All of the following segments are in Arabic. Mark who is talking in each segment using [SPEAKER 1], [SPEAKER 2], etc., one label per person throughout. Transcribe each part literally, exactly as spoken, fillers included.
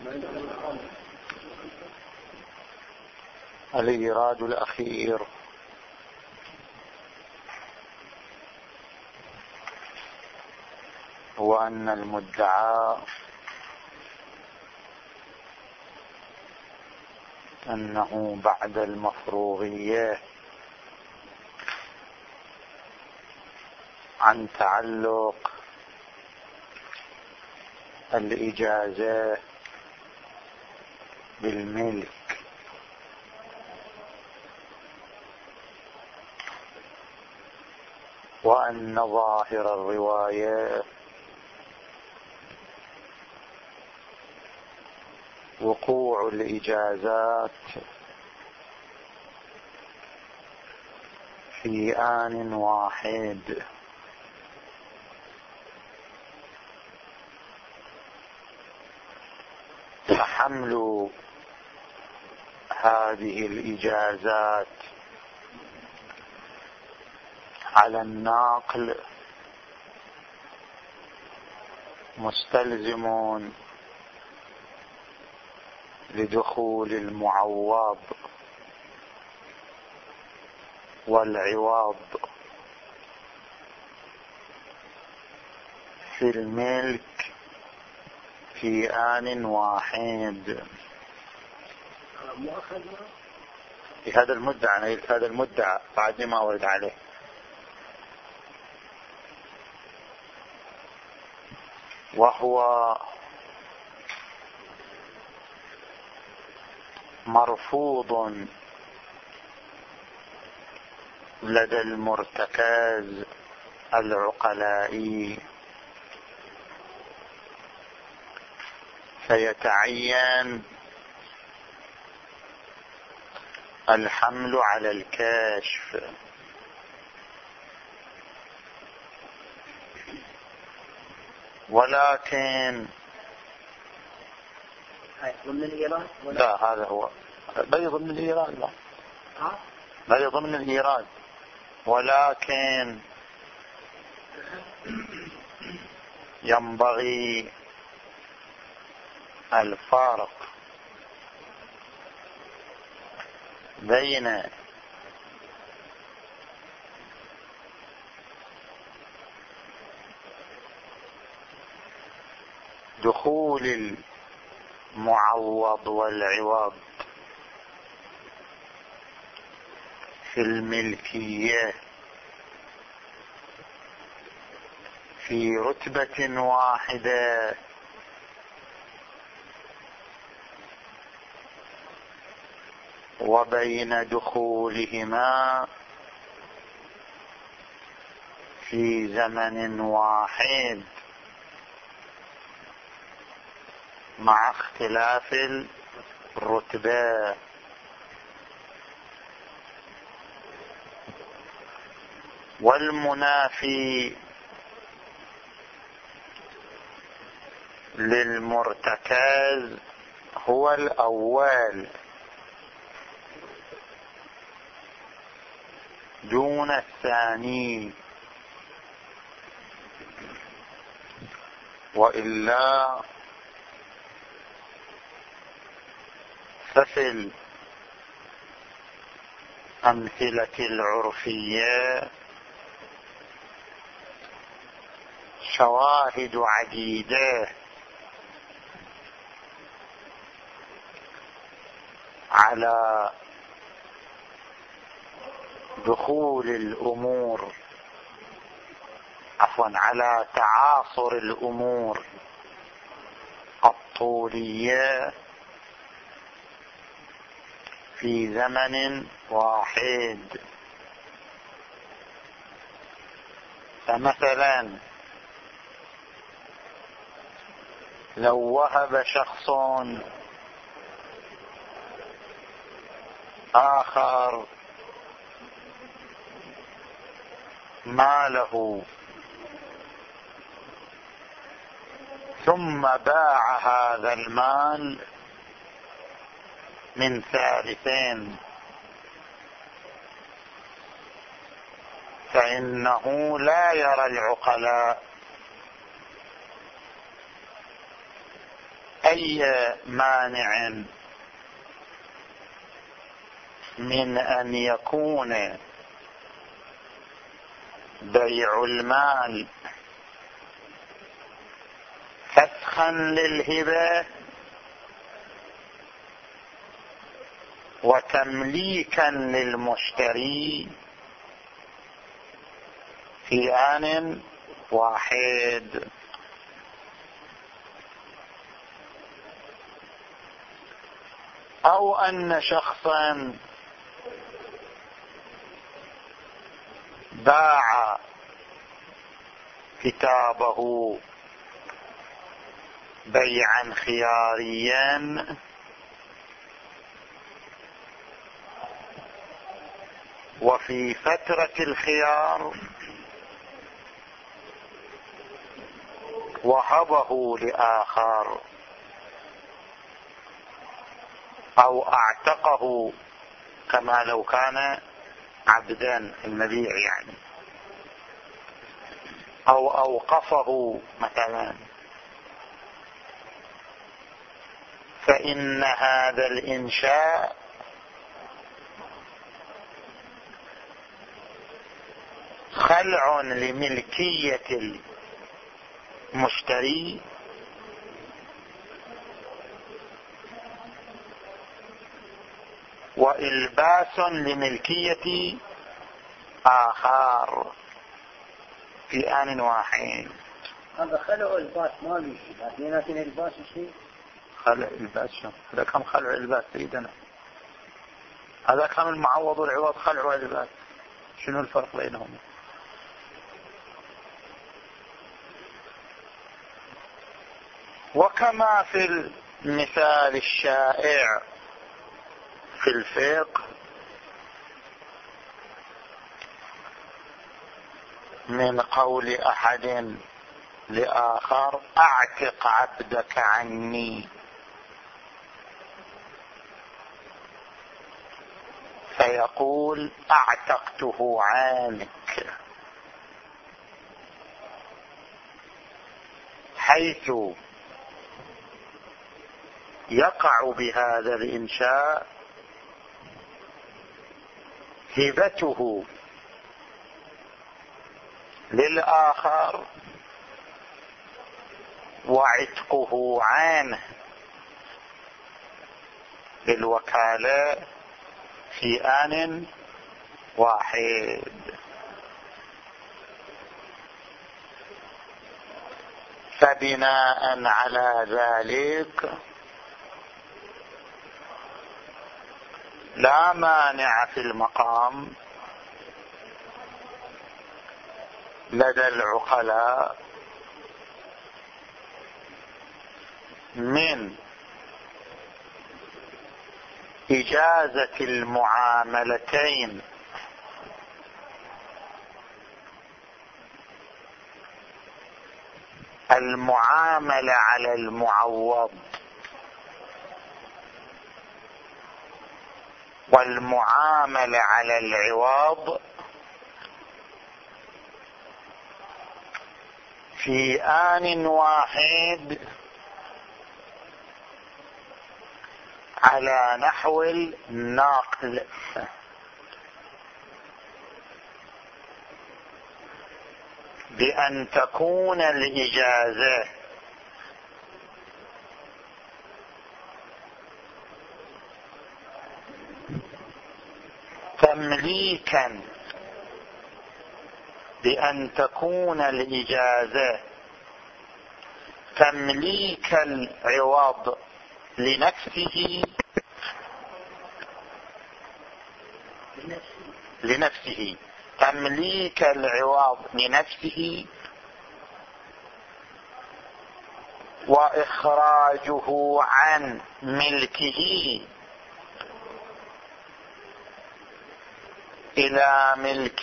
[SPEAKER 1] الإيراد الأخير هو أن المدعى أنه بعد المفروغية عن تعلق الإجازة بالملك وأن ظاهر الرواية وقوع الإجازات في آن واحد، فحمل هذه الإجازات على الناقل مستلزم لدخول المعوض والعوض في الملك في آن واحد. هذا المدعى هذا المدعى بعد ما ورد عليه، وهو مرفوض لدى المرتكز العقلائي، فيتعين الحمل على الكشف. ولكن
[SPEAKER 2] ضمن الإيراد؟
[SPEAKER 1] لا، هذا هو بل ضمن الإيراد، لا بل ضمن الإيراد، ولكن ينبغي الفارق بين دخول المعوض والعوض في الملكية في رتبة واحدة وبين دخولهما في زمن واحد مع اختلاف الرتبة. والمنافي للمرتكز هو الأول دون الثاني، وإلا ففي الأمثلة العرفية شواهد عديدة على دخول الأمور عفوا على تعاصر الأمور الطولية في زمن واحد. فمثلا لو وهب شخص آخر ماله ثم باع هذا المال من ثالثين، فإنه لا يرى العقلاء أي مانع من أن يكون بيع المال فسخا للهبة وتمليكا للمشتري في آن واحد؟ أو أن شخصا باع كتابه بيعا خياريا وفي فترة الخيار وهبه لآخر أو اعتقه كما لو كان عبدا المبيع يعني، أو أوقفه مثلا، فإن هذا الإنشاء خلع لملكية المشتري وإلباس لملكية آخر في آن واحد.
[SPEAKER 2] هذا خلع الباس ما له شيء، لكن الباس شيء.
[SPEAKER 1] خلع الباس شو؟ هذا كم خلع الباس سيدنا؟ هذا كم المعوض والعوض خلع الباس، شنو الفرق بينهم؟ وكما في المثال الشائع في الفقه من قول أحد لآخر أعتق عبدك عني، فيقول أعتقته عنك، حيث يقع بهذا الإنشاء هبته للآخر وعتقه عنه بالوكالة في آن واحد. فبناء على ذلك لا مانع في المقام لدى العقلاء من إجازة المعاملتين المعاملة على المعوض والمعاملة على العوض في آن واحد على نحو النقل، بأن تكون الإجازة تمليكا، بأن تكون الإجازة تمليك العوض لنفسه لنفسه تمليك العوض لنفسه وإخراجه عن ملكه إلى ملك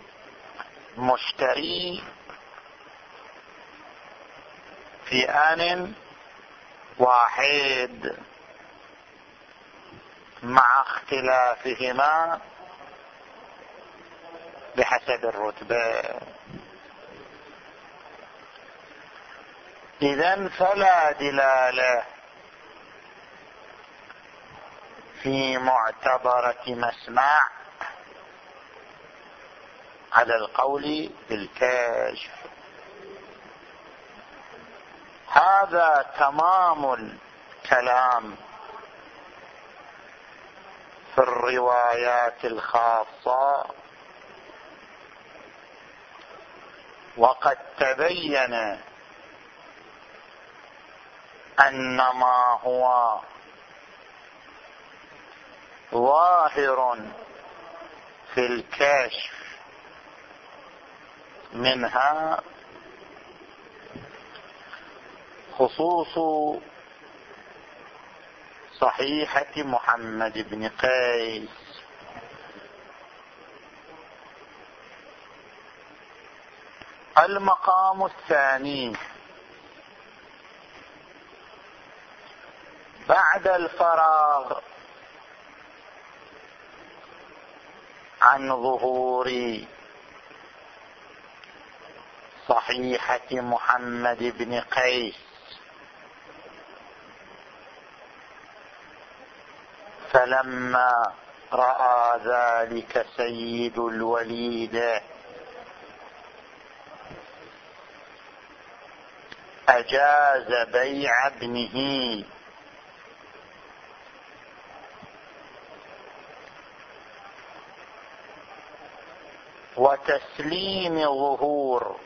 [SPEAKER 1] المشتري في آن واحد مع اختلافهما بحسب الرتبة. إذن فلا دلالة في معتبرة مسمع على القول بالكشف. هذا تمام الكلام في الروايات الخاصة، وقد تبين أن ما هو ظاهر في الكشف منها خصوص صحيحة محمد بن قيس. المقام الثاني بعد الفراغ عن ظهور صحيحة محمد بن قيس، فلما رأى ذلك سيد الوليد أجاز بيع ابنه وتسليم ظهور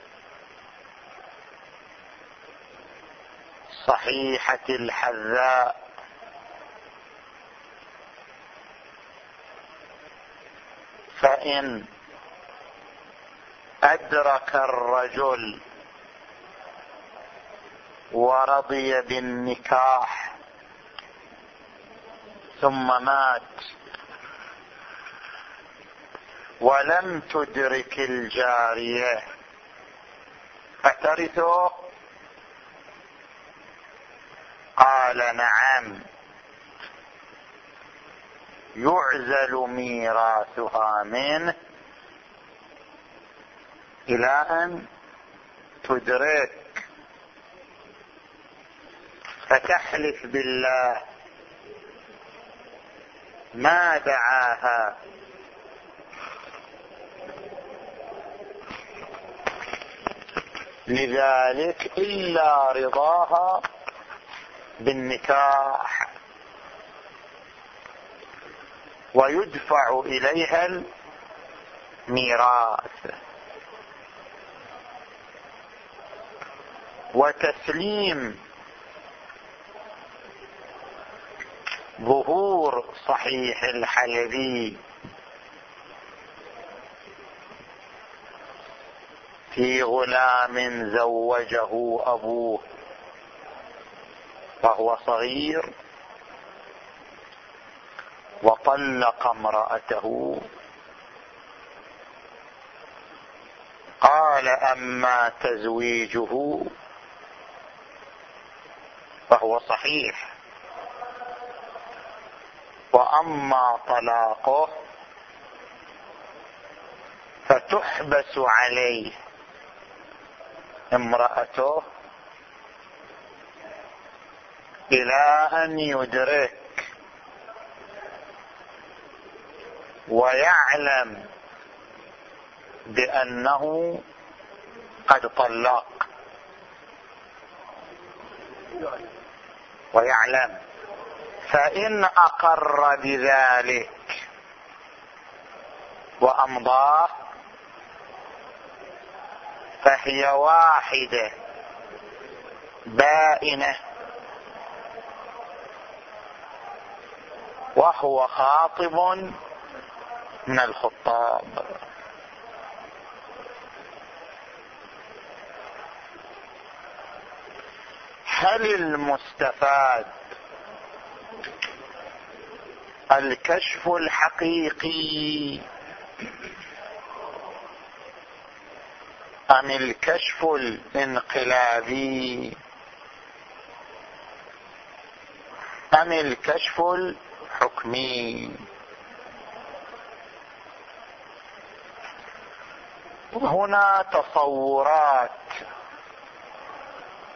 [SPEAKER 1] صحيحة الحذاء، فإن أدرك الرجل ورضي بالنكاح ثم مات ولم تدرك الجارية فترثه، قال نعم يعزل ميراثها منه إلى أن تدرك، فتحلف بالله ما دعاها لذلك إلا رضاها بالنكاح، ويدفع إليها الميراث. وتسليم ظهور صحيح الحلبي في غلام زوجه أبوه وهو صغير وطلق امرأته، قال أما تزويجه فهو صحيح، وأما طلاقه فتحبس عليه امرأته إلى أن يدرك ويعلم بأنه قد طلق، ويعلم، فإن أقر بذلك وأمضاه فهي واحدة بائنة، وهو خاطب من الخطاب. هل المستفاد الكشف الحقيقي أم الكشف الانقلابي أم الكشف الحكمي؟ هنا تصورات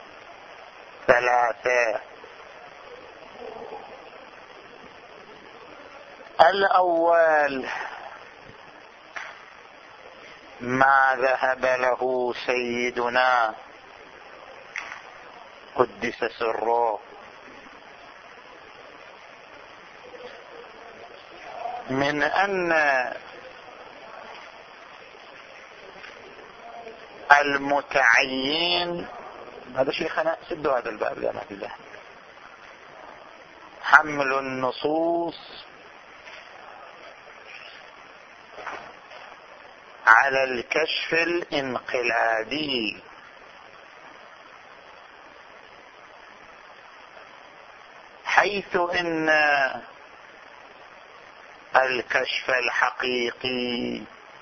[SPEAKER 1] ثلاثة. الأول ما ذهب له سيدنا قدس سره من أن المتعين، هذا شيخنا سدوا هذا الباب لا ما في له، حمل النصوص على الكشف الانقلابي، حيث إن الكشف الحقيقي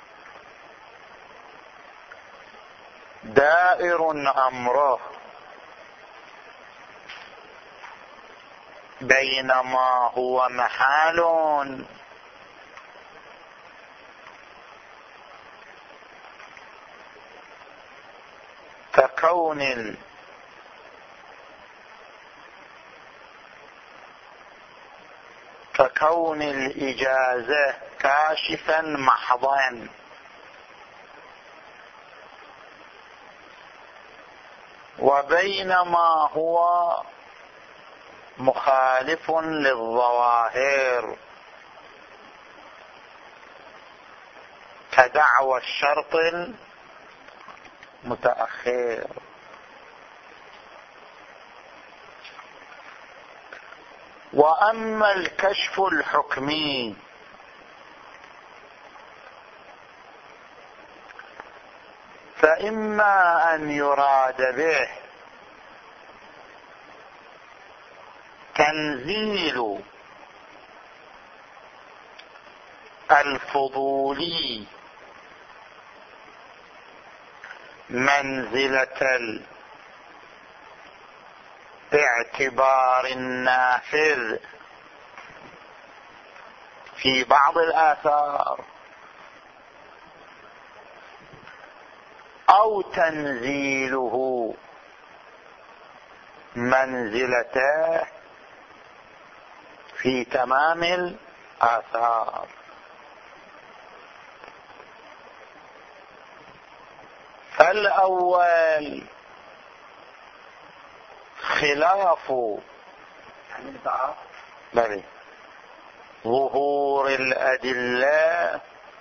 [SPEAKER 1] دائر أمره بينما هو محال ككون ككون الإجازة كاشفا محضا، وبينما هو مخالف للظواهر كدعوى الشرط المتأخر. وأما الكشف الحكمي فإما أن يراد به تنزيل الفضولي منزلة الاعتبار النافذ في بعض الآثار، أو تنزيله منزلته في تمام الآثار. فالأول خلاف بل ظهور الأدلة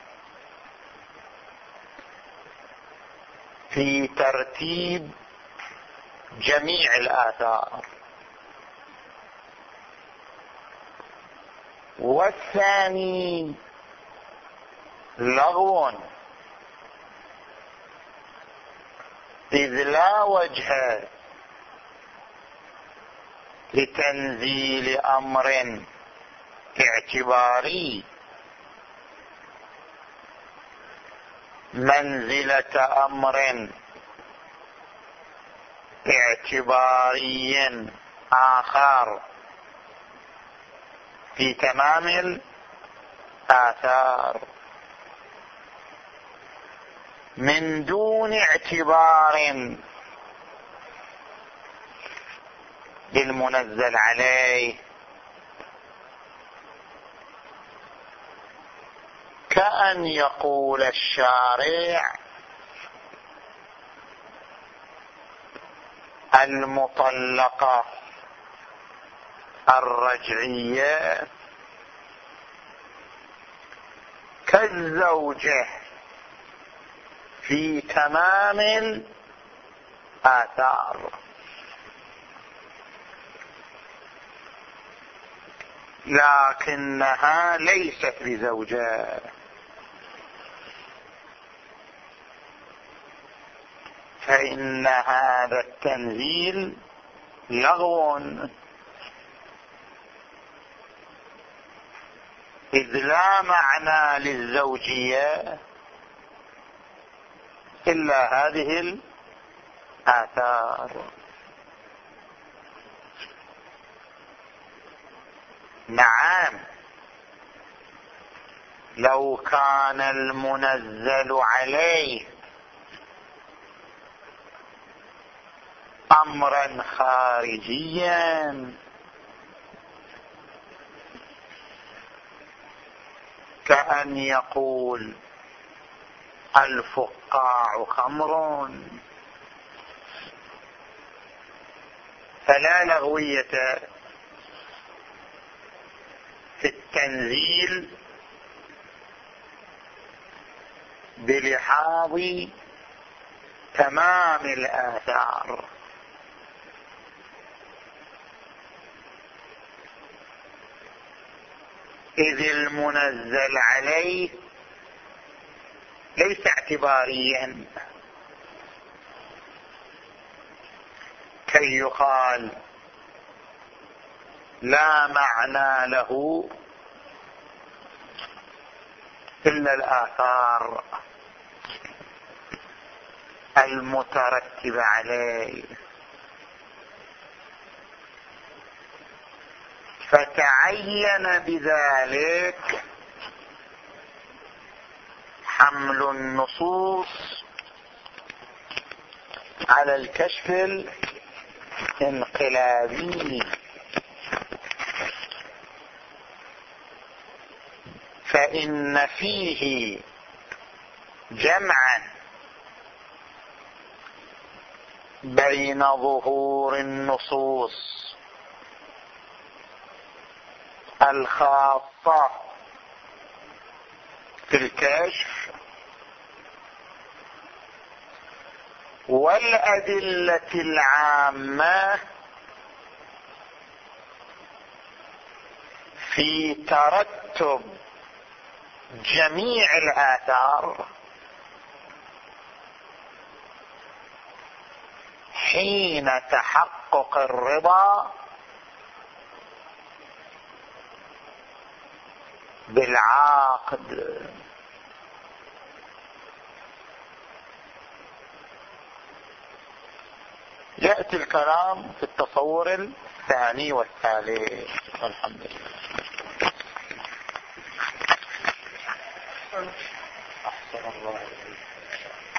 [SPEAKER 1] في ترتيب جميع الآثار، والثاني لغو إذ لا وجه لتنزيل أمر اعتباري منزلة أمر اعتباري آخر في تمام الآثار من دون اعتبار بالمنزل عليه، كأن يقول الشارع المطلقة الرجعية كالزوجة في تمام الآثار، لكنها ليست بزوجة، فإن هذا التنزيل لغو إذ لا معنى للزوجية إلا هذه الآثار. نعم، لو كان المنزل عليه أمرا خارجيا كأن يقول الفقاع خمر، فلا لغوية في التنزيل بلحاظ تمام الآثار، إذ المنزل عليه ليس اعتباريا كي يقال لا معنى له إلا الآثار المترتبة عليه، فتعين بذلك حمل النصوص على الكشف الانقلابي، فإن فيه جمعا بين ظهور النصوص الخاصة في الكشف والأدلة العامة في ترتب جميع الآثار حين تحقق الرضا بالعقد. يأتي الكلام في التصور الثاني والثالث. الحمد لله. أحسن الله عليك.